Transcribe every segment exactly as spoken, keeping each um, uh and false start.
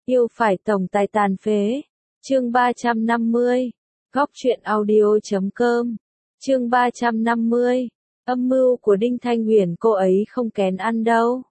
Yêu phải tổng tài tàn phế. Chương ba trăm năm mươi. Góc truyện audio chấm com. Chương ba trăm năm mươi. Âm mưu của Đinh Thanh Huyền cô ấy không kén ăn đâu.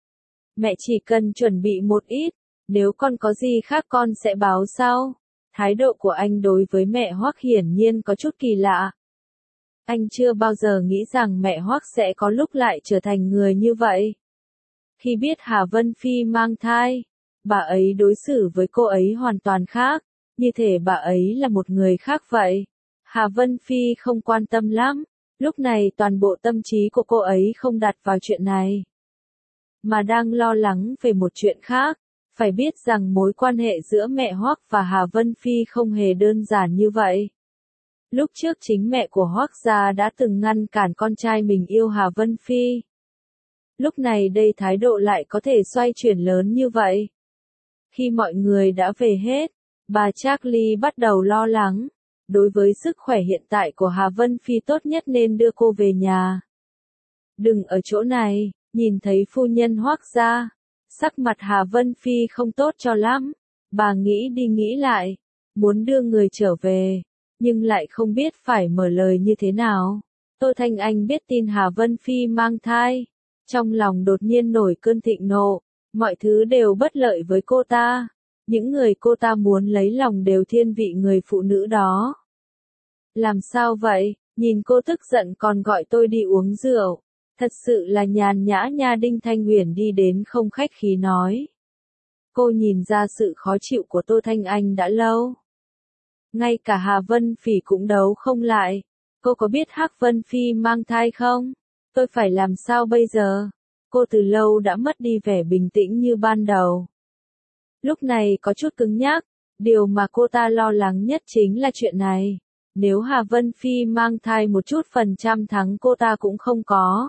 Mẹ chỉ cần chuẩn bị một ít, nếu con có gì khác con sẽ báo sau. Thái độ của anh đối với mẹ Hoắc hiển nhiên có chút kỳ lạ. Anh chưa bao giờ nghĩ rằng mẹ Hoắc sẽ có lúc lại trở thành người như vậy. Khi biết Hà Vân Phi mang thai, bà ấy đối xử với cô ấy hoàn toàn khác, như thể bà ấy là một người khác vậy. Hà Vân Phi không quan tâm lắm, lúc này toàn bộ tâm trí của cô ấy không đặt vào chuyện này, mà đang lo lắng về một chuyện khác. Phải biết rằng mối quan hệ giữa mẹ Hoắc và Hà Vân Phi không hề đơn giản như vậy. Lúc trước chính mẹ của Hoắc gia đã từng ngăn cản con trai mình yêu Hà Vân Phi. Lúc này đây thái độ lại có thể xoay chuyển lớn như vậy. Khi mọi người đã về hết, bà Charlie bắt đầu lo lắng. Đối với sức khỏe hiện tại của Hà Vân Phi tốt nhất nên đưa cô về nhà. Đừng ở chỗ này, nhìn thấy phu nhân Hoắc gia. Sắc mặt Hà Vân Phi không tốt cho lắm. Bà nghĩ đi nghĩ lại, muốn đưa người trở về, nhưng lại không biết phải mở lời như thế nào. Tô Thanh Anh biết tin Hà Vân Phi mang thai, trong lòng đột nhiên nổi cơn thịnh nộ, mọi thứ đều bất lợi với cô ta. Những người cô ta muốn lấy lòng đều thiên vị người phụ nữ đó. Làm sao vậy, nhìn cô tức giận còn gọi tôi đi uống rượu. Thật sự là nhàn nhã nha. Đinh Thanh Huyền đi đến không khách khí nói. Cô nhìn ra sự khó chịu của Tô Thanh Anh đã lâu. Ngay cả Hà Vân Phi cũng đấu không lại. Cô có biết Hắc Vân Phi mang thai không? Tôi phải làm sao bây giờ? Cô từ lâu đã mất đi vẻ bình tĩnh như ban đầu. Lúc này có chút cứng nhắc. Điều mà cô ta lo lắng nhất chính là chuyện này. Nếu Hà Vân Phi mang thai một chút phần trăm thắng cô ta cũng không có.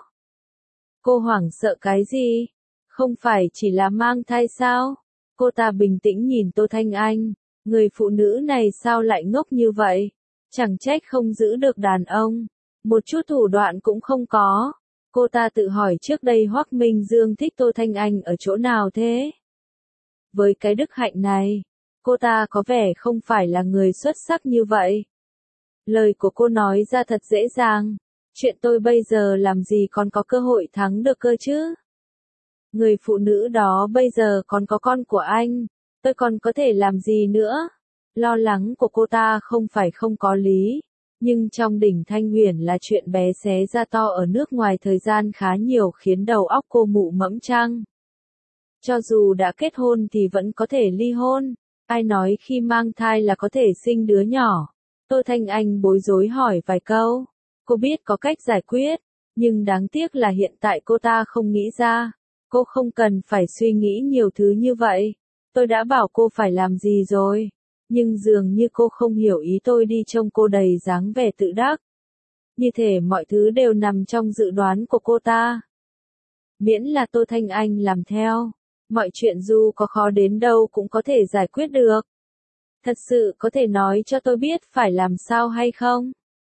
Cô hoảng sợ cái gì? Không phải chỉ là mang thai sao? Cô ta bình tĩnh nhìn Tô Thanh Anh. Người phụ nữ này sao lại ngốc như vậy? Chẳng trách không giữ được đàn ông. Một chút thủ đoạn cũng không có. Cô ta tự hỏi trước đây Hoắc Minh Dương thích Tô Thanh Anh ở chỗ nào thế? Với cái đức hạnh này, cô ta có vẻ không phải là người xuất sắc như vậy. Lời của cô nói ra thật dễ dàng. Chuyện tôi bây giờ làm gì còn có cơ hội thắng được cơ chứ? Người phụ nữ đó bây giờ còn có con của anh. Tôi còn có thể làm gì nữa? Lo lắng của cô ta không phải không có lý. Nhưng trong Đỉnh Thanh Huyền là chuyện bé xé ra to ở nước ngoài thời gian khá nhiều khiến đầu óc cô mụ mẫm chăng. Cho dù đã kết hôn thì vẫn có thể ly hôn. Ai nói khi mang thai là có thể sinh đứa nhỏ? Tô Thanh Anh bối rối hỏi vài câu. Cô biết có cách giải quyết, nhưng đáng tiếc là hiện tại cô ta không nghĩ ra. Cô không cần phải suy nghĩ nhiều thứ như vậy. Tôi đã bảo cô phải làm gì rồi. Nhưng dường như cô không hiểu ý tôi đi trông cô đầy dáng vẻ tự đắc. Như thể mọi thứ đều nằm trong dự đoán của cô ta. Miễn là Tô Thanh Anh làm theo, mọi chuyện dù có khó đến đâu cũng có thể giải quyết được. Thật sự có thể nói cho tôi biết phải làm sao hay không?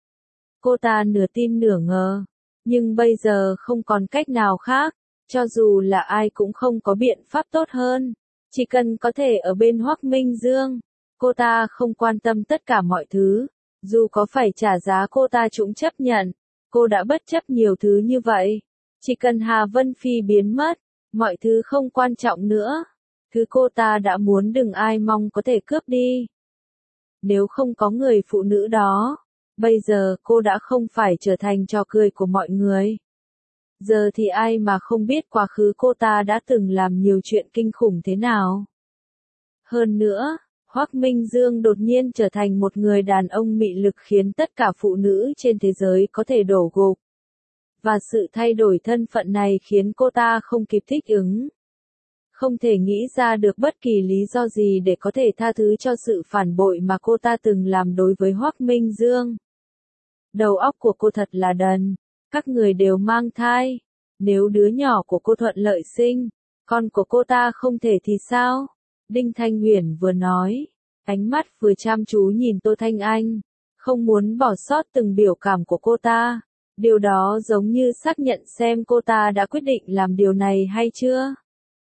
Cô ta nửa tin nửa ngờ. Nhưng bây giờ không còn cách nào khác. Cho dù là ai cũng không có biện pháp tốt hơn. Chỉ cần có thể ở bên Hoắc Minh Dương. Cô ta không quan tâm tất cả mọi thứ. Dù có phải trả giá cô ta cũng chấp nhận. Cô đã bất chấp nhiều thứ như vậy. Chỉ cần Hà Vân Phi biến mất. Mọi thứ không quan trọng nữa. Thứ cô ta đã muốn đừng ai mong có thể cướp đi. Nếu không có người phụ nữ đó. Bây giờ cô đã không phải trở thành trò cười của mọi người. Giờ thì ai mà không biết quá khứ cô ta đã từng làm nhiều chuyện kinh khủng thế nào. Hơn nữa, Hoắc Minh Dương đột nhiên trở thành một người đàn ông mị lực khiến tất cả phụ nữ trên thế giới có thể đổ gục. Và sự thay đổi thân phận này khiến cô ta không kịp thích ứng. Không thể nghĩ ra được bất kỳ lý do gì để có thể tha thứ cho sự phản bội mà cô ta từng làm đối với Hoắc Minh Dương. Đầu óc của cô thật là đần. Các người đều mang thai. Nếu đứa nhỏ của cô thuận lợi sinh, con của cô ta không thể thì sao? Đinh Thanh Huyền vừa nói, ánh mắt vừa chăm chú nhìn Tô Thanh Anh, không muốn bỏ sót từng biểu cảm của cô ta. Điều đó giống như xác nhận xem cô ta đã quyết định làm điều này hay chưa.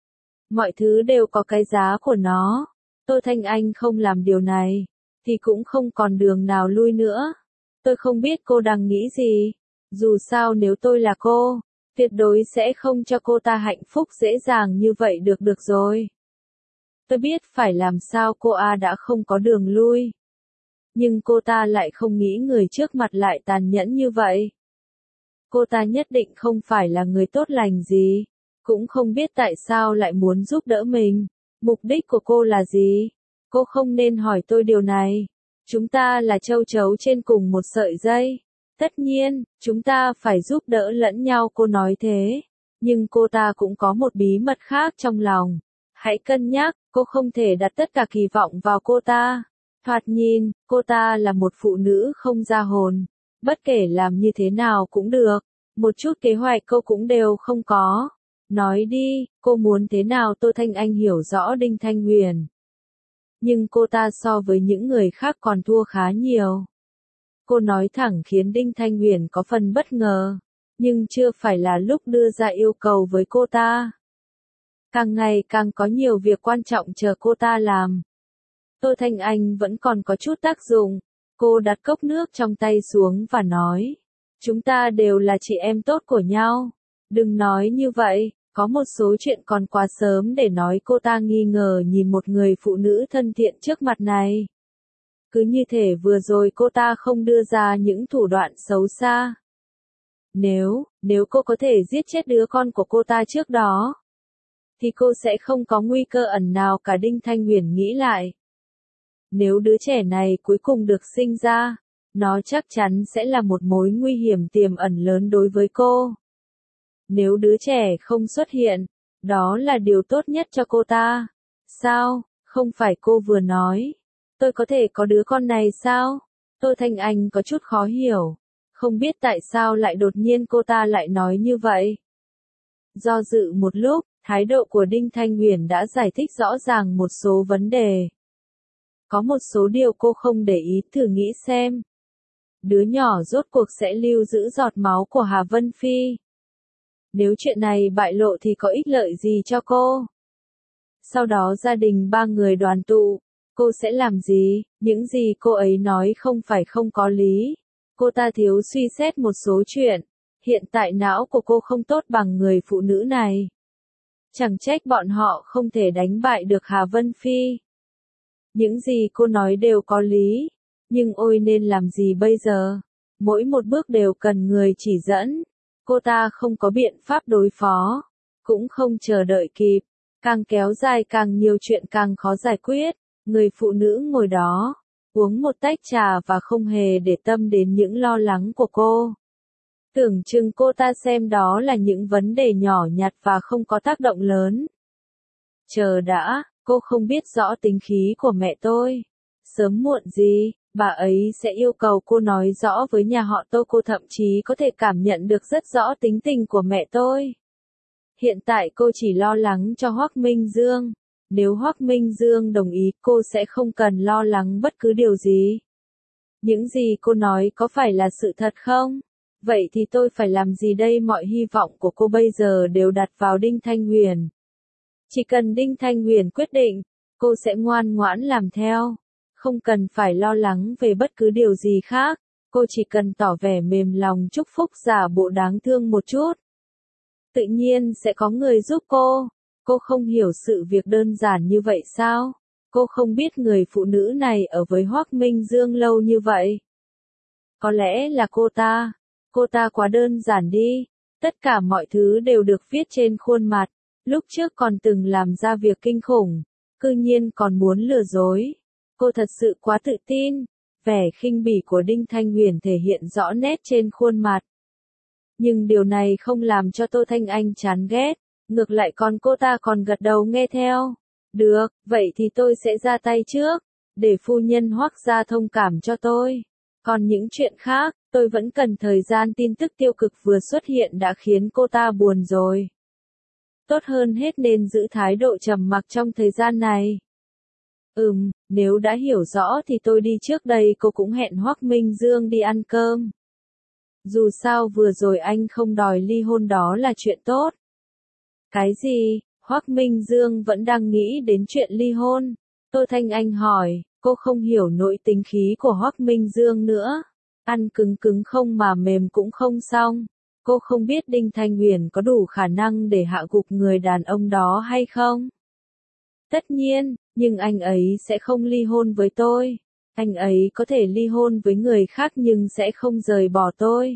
Mọi thứ đều có cái giá của nó. Tô Thanh Anh không làm điều này, thì cũng không còn đường nào lui nữa. Tôi không biết cô đang nghĩ gì. Dù sao nếu tôi là cô, tuyệt đối sẽ không cho cô ta hạnh phúc dễ dàng như vậy được được rồi. Tôi biết phải làm sao cô A đã không có đường lui. Nhưng cô ta lại không nghĩ người trước mặt lại tàn nhẫn như vậy. Cô ta nhất định không phải là người tốt lành gì. Cũng không biết tại sao lại muốn giúp đỡ mình. Mục đích của cô là gì? Cô không nên hỏi tôi điều này. Chúng ta là châu chấu trên cùng một sợi dây. Tất nhiên, chúng ta phải giúp đỡ lẫn nhau, cô nói thế. Nhưng cô ta cũng có một bí mật khác trong lòng. Hãy cân nhắc, cô không thể đặt tất cả kỳ vọng vào cô ta. Thoạt nhìn, cô ta là một phụ nữ không ra hồn. Bất kể làm như thế nào cũng được. Một chút kế hoạch cô cũng đều không có. Nói đi, cô muốn thế nào? Tô Thanh Anh hiểu rõ Đinh Thanh Huyền. Nhưng cô ta so với những người khác còn thua khá nhiều. Cô nói thẳng khiến Đinh Thanh Huyền có phần bất ngờ. Nhưng chưa phải là lúc đưa ra yêu cầu với cô ta. Càng ngày càng có nhiều việc quan trọng chờ cô ta làm. Tô Thanh Anh vẫn còn có chút tác dụng. Cô đặt cốc nước trong tay xuống và nói. Chúng ta đều là chị em tốt của nhau. Đừng nói như vậy, có một số chuyện còn quá sớm để nói. Cô ta nghi ngờ nhìn một người phụ nữ thân thiện trước mặt này. Cứ như thể vừa rồi cô ta không đưa ra những thủ đoạn xấu xa. Nếu, nếu cô có thể giết chết đứa con của cô ta trước đó, thì cô sẽ không có nguy cơ ẩn nào cả. Đinh Thanh Huyền nghĩ lại. Nếu đứa trẻ này cuối cùng được sinh ra, nó chắc chắn sẽ là một mối nguy hiểm tiềm ẩn lớn đối với cô. Nếu đứa trẻ không xuất hiện, đó là điều tốt nhất cho cô ta. Sao, không phải cô vừa nói, tôi có thể có đứa con này sao? Tô Thanh Anh có chút khó hiểu. Không biết tại sao lại đột nhiên cô ta lại nói như vậy. Do dự một lúc, thái độ của Đinh Thanh Huyền đã giải thích rõ ràng một số vấn đề. Có một số điều cô không để ý, thử nghĩ xem. Đứa nhỏ rốt cuộc sẽ lưu giữ giọt máu của Hà Vân Phi. Nếu chuyện này bại lộ thì có ích lợi gì cho cô? Sau đó gia đình ba người đoàn tụ, cô sẽ làm gì? Những gì cô ấy nói không phải không có lý. Cô ta thiếu suy xét một số chuyện. Hiện tại não của cô không tốt bằng người phụ nữ này. Chẳng trách bọn họ không thể đánh bại được Hà Vân Phi. Những gì cô nói đều có lý. Nhưng ôi nên làm gì bây giờ? Mỗi một bước đều cần người chỉ dẫn. Cô ta không có biện pháp đối phó. Cũng không chờ đợi kịp. Càng kéo dài càng nhiều chuyện càng khó giải quyết. Người phụ nữ ngồi đó, uống một tách trà và không hề để tâm đến những lo lắng của cô. Tưởng chừng cô ta xem đó là những vấn đề nhỏ nhặt và không có tác động lớn. Chờ đã, cô không biết rõ tính khí của mẹ tôi. Sớm muộn gì, bà ấy sẽ yêu cầu cô nói rõ với nhà họ Tô. Cô thậm chí có thể cảm nhận được rất rõ tính tình của mẹ tôi. Hiện tại cô chỉ lo lắng cho Hoắc Minh Dương. Nếu Hoắc Minh Dương đồng ý, cô sẽ không cần lo lắng bất cứ điều gì. Những gì cô nói có phải là sự thật không? Vậy thì tôi phải làm gì đây? Mọi hy vọng của cô bây giờ đều đặt vào Đinh Thanh Huyền. Chỉ cần Đinh Thanh Huyền quyết định, cô sẽ ngoan ngoãn làm theo. Không cần phải lo lắng về bất cứ điều gì khác. Cô chỉ cần tỏ vẻ mềm lòng chúc phúc, giả bộ đáng thương một chút. Tự nhiên sẽ có người giúp cô. Cô không hiểu sự việc đơn giản như vậy sao? Cô không biết người phụ nữ này ở với Hoắc Minh Dương lâu như vậy. Có lẽ là cô ta. Cô ta quá đơn giản đi. Tất cả mọi thứ đều được viết trên khuôn mặt. Lúc trước còn từng làm ra việc kinh khủng. Cư nhiên còn muốn lừa dối. Cô thật sự quá tự tin. Vẻ khinh bỉ của Đinh Thanh Huyền thể hiện rõ nét trên khuôn mặt. Nhưng điều này không làm cho Tô Thanh Anh chán ghét. Ngược lại còn cô ta còn gật đầu nghe theo. Được, vậy thì tôi sẽ ra tay trước. Để phu nhân Hoắc gia thông cảm cho tôi. Còn những chuyện khác, tôi vẫn cần thời gian. Tin tức tiêu cực vừa xuất hiện đã khiến cô ta buồn rồi. Tốt hơn hết nên giữ thái độ trầm mặc trong thời gian này. Ừm, nếu đã hiểu rõ thì tôi đi trước đây. Cô cũng hẹn Hoắc Minh Dương đi ăn cơm. Dù sao vừa rồi anh không đòi ly hôn, đó là chuyện tốt. Cái gì? Hoắc Minh Dương vẫn đang nghĩ đến chuyện ly hôn. Tô Thanh Anh hỏi, cô không hiểu nội tính khí của Hoắc Minh Dương nữa. Ăn cứng cứng không mà mềm cũng không xong. Cô không biết Đinh Thanh Huyền có đủ khả năng để hạ gục người đàn ông đó hay không? Tất nhiên, nhưng anh ấy sẽ không ly hôn với tôi. Anh ấy có thể ly hôn với người khác nhưng sẽ không rời bỏ tôi.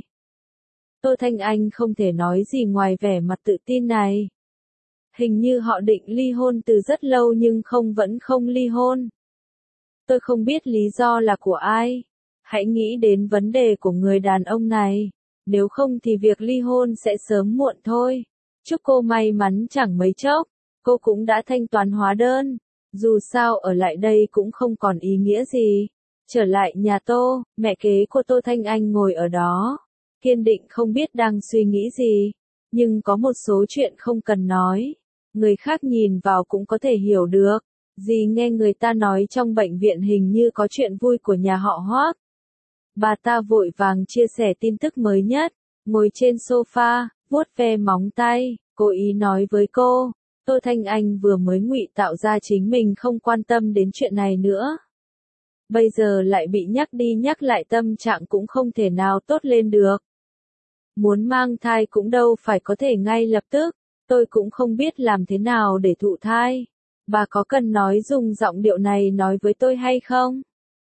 Tô Thanh Anh không thể nói gì ngoài vẻ mặt tự tin này. Hình như họ định ly hôn từ rất lâu nhưng không vẫn không ly hôn. Tôi không biết lý do là của ai. Hãy nghĩ đến vấn đề của người đàn ông này. Nếu không thì việc ly hôn sẽ sớm muộn thôi. Chúc cô may mắn chẳng mấy chốc. Cô cũng đã thanh toán hóa đơn. Dù sao ở lại đây cũng không còn ý nghĩa gì. Trở lại nhà Tô, mẹ kế của Tô Thanh Anh ngồi ở đó. Kiên định không biết đang suy nghĩ gì. Nhưng có một số chuyện không cần nói. Người khác nhìn vào cũng có thể hiểu được. Dì nghe người ta nói trong bệnh viện hình như có chuyện vui của nhà họ Hoắc. Bà ta vội vàng chia sẻ tin tức mới nhất. Ngồi trên sofa, vuốt ve móng tay, cố ý nói với cô. Tô Thanh Anh vừa mới ngụy tạo ra chính mình không quan tâm đến chuyện này nữa. Bây giờ lại bị nhắc đi nhắc lại tâm trạng cũng không thể nào tốt lên được. Muốn mang thai cũng đâu phải có thể ngay lập tức. Tôi cũng không biết làm thế nào để thụ thai. Bà có cần nói dùng giọng điệu này nói với tôi hay không?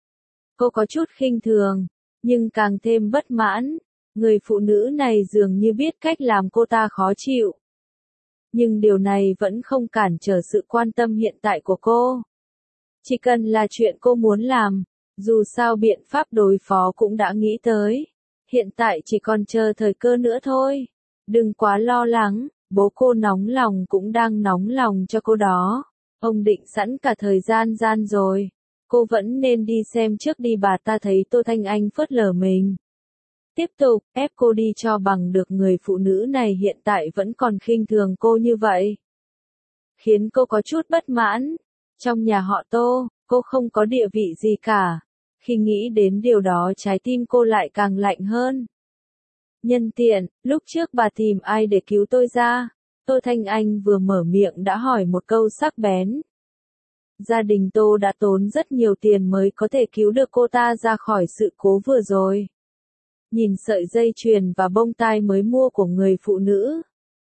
Cô có chút khinh thường, nhưng càng thêm bất mãn. Người phụ nữ này dường như biết cách làm cô ta khó chịu. Nhưng điều này vẫn không cản trở sự quan tâm hiện tại của cô. Chỉ cần là chuyện cô muốn làm, dù sao biện pháp đối phó cũng đã nghĩ tới. Hiện tại chỉ còn chờ thời cơ nữa thôi. Đừng quá lo lắng, bố cô nóng lòng cũng đang nóng lòng cho cô đó. Ông định sẵn cả thời gian gian rồi. Cô vẫn nên đi xem trước đi. Bà ta thấy Tô Thanh Anh phớt lờ mình. Tiếp tục, ép cô đi cho bằng được người phụ nữ này hiện tại vẫn còn khinh thường cô như vậy. Khiến cô có chút bất mãn. Trong nhà họ Tô, cô không có địa vị gì cả. Khi nghĩ đến điều đó trái tim cô lại càng lạnh hơn. Nhân tiện, lúc trước bà tìm ai để cứu tôi ra? Tô Thanh Anh vừa mở miệng đã hỏi một câu sắc bén. Gia đình Tô đã tốn rất nhiều tiền mới có thể cứu được cô ta ra khỏi sự cố vừa rồi. Nhìn sợi dây chuyền và bông tai mới mua của người phụ nữ.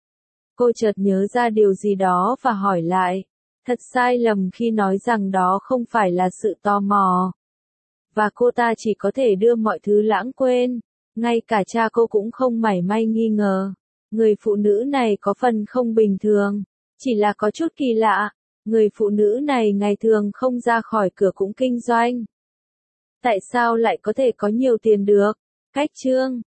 Cô chợt nhớ ra điều gì đó và hỏi lại. Thật sai lầm khi nói rằng đó không phải là sự tò mò. Và cô ta chỉ có thể đưa mọi thứ lãng quên. Ngay cả cha cô cũng không mảy may nghi ngờ. Người phụ nữ này có phần không bình thường. Chỉ là có chút kỳ lạ. Người phụ nữ này ngày thường không ra khỏi cửa cũng kinh doanh. Tại sao lại có thể có nhiều tiền được? Cách chương